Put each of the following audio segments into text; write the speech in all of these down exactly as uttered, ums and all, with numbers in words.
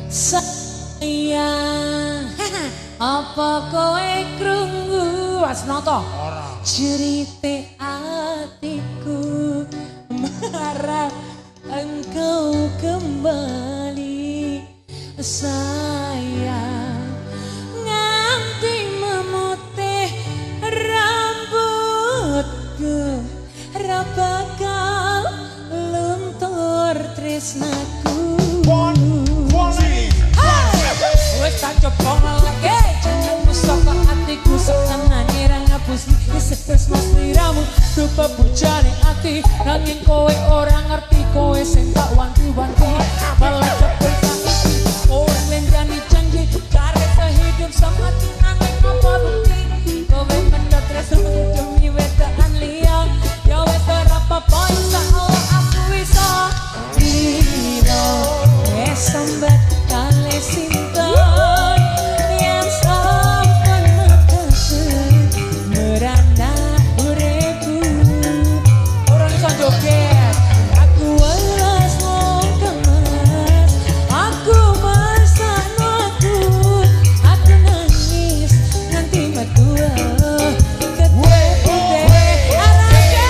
sayang. Apa kowe krungu Wasnoto? Ora. Cerite hatiku marah engkau kembali sayang, nganti memutih rambutku, ra bakal luntur tresnaku. Wes tak coba lagi jenengmu saka atiku, setenane ra ngapusi tresno sliramu rupa bujane ati, nanging kowe ora ngerti, kowe sing tak wanti-wanti malah cepet saiki ora lendani janji kare sehidup semati, nanging apa bukti kowe mendat tresno demi wedakan liya. Ya wes ora apa-apa insyaallah aku iso dino wes sambat kale sinten yang sampun mekesen merana uripku. Orang iso joget aku welas wong kemas, aku masakno aku aku nangis nganti metu gede putih arake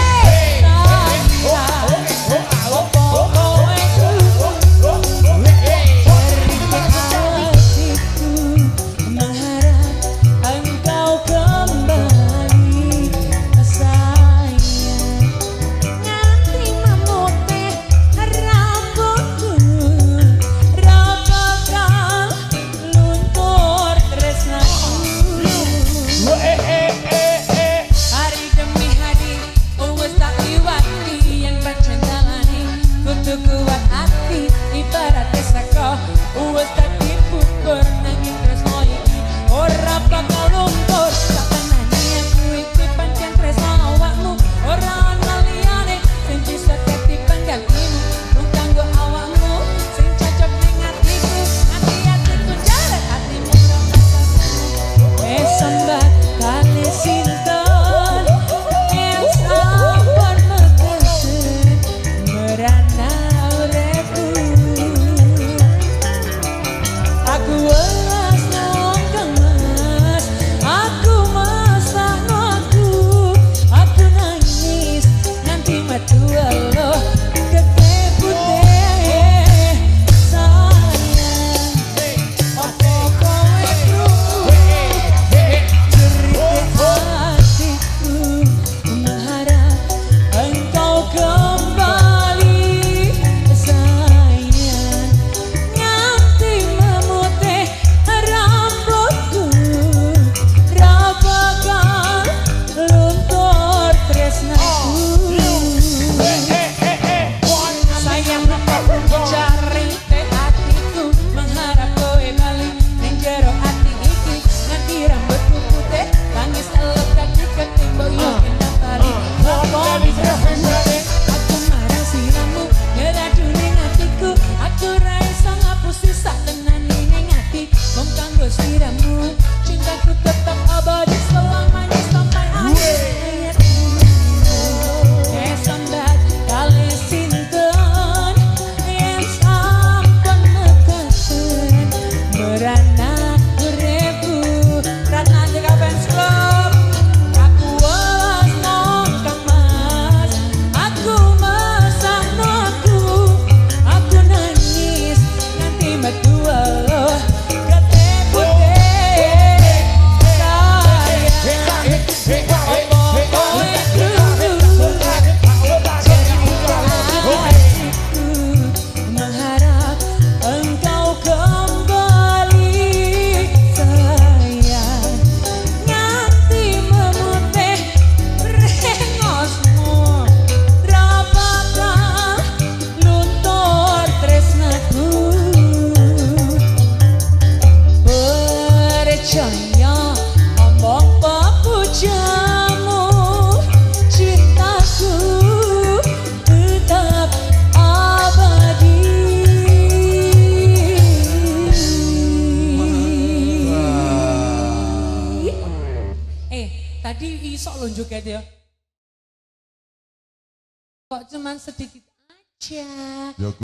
kuat hati ibarat saka wes dadi bukur, nanging tresno iki ora bakal luntur. Satenane aku iki pancen tresno awakmu, ora ana liyane sing bisa dadi panggalmu. Mung kanggo awakmu sing cocok ning atiku, ati-atiku jaret atimu ora masalah. Wes sambat kali sinten yang sampun mekesen merana cintaku tetap abadi selamanya sampai akhir hayat ini. Sambat kali sinten yang sampun mekesen merana uripku. Ratna Jeka Fans Club, aku welas nongkang mas, aku masakno aku, aku nangis nganti metu Allah. Tadi isok lonjok ya, kok cuman sedikit aja.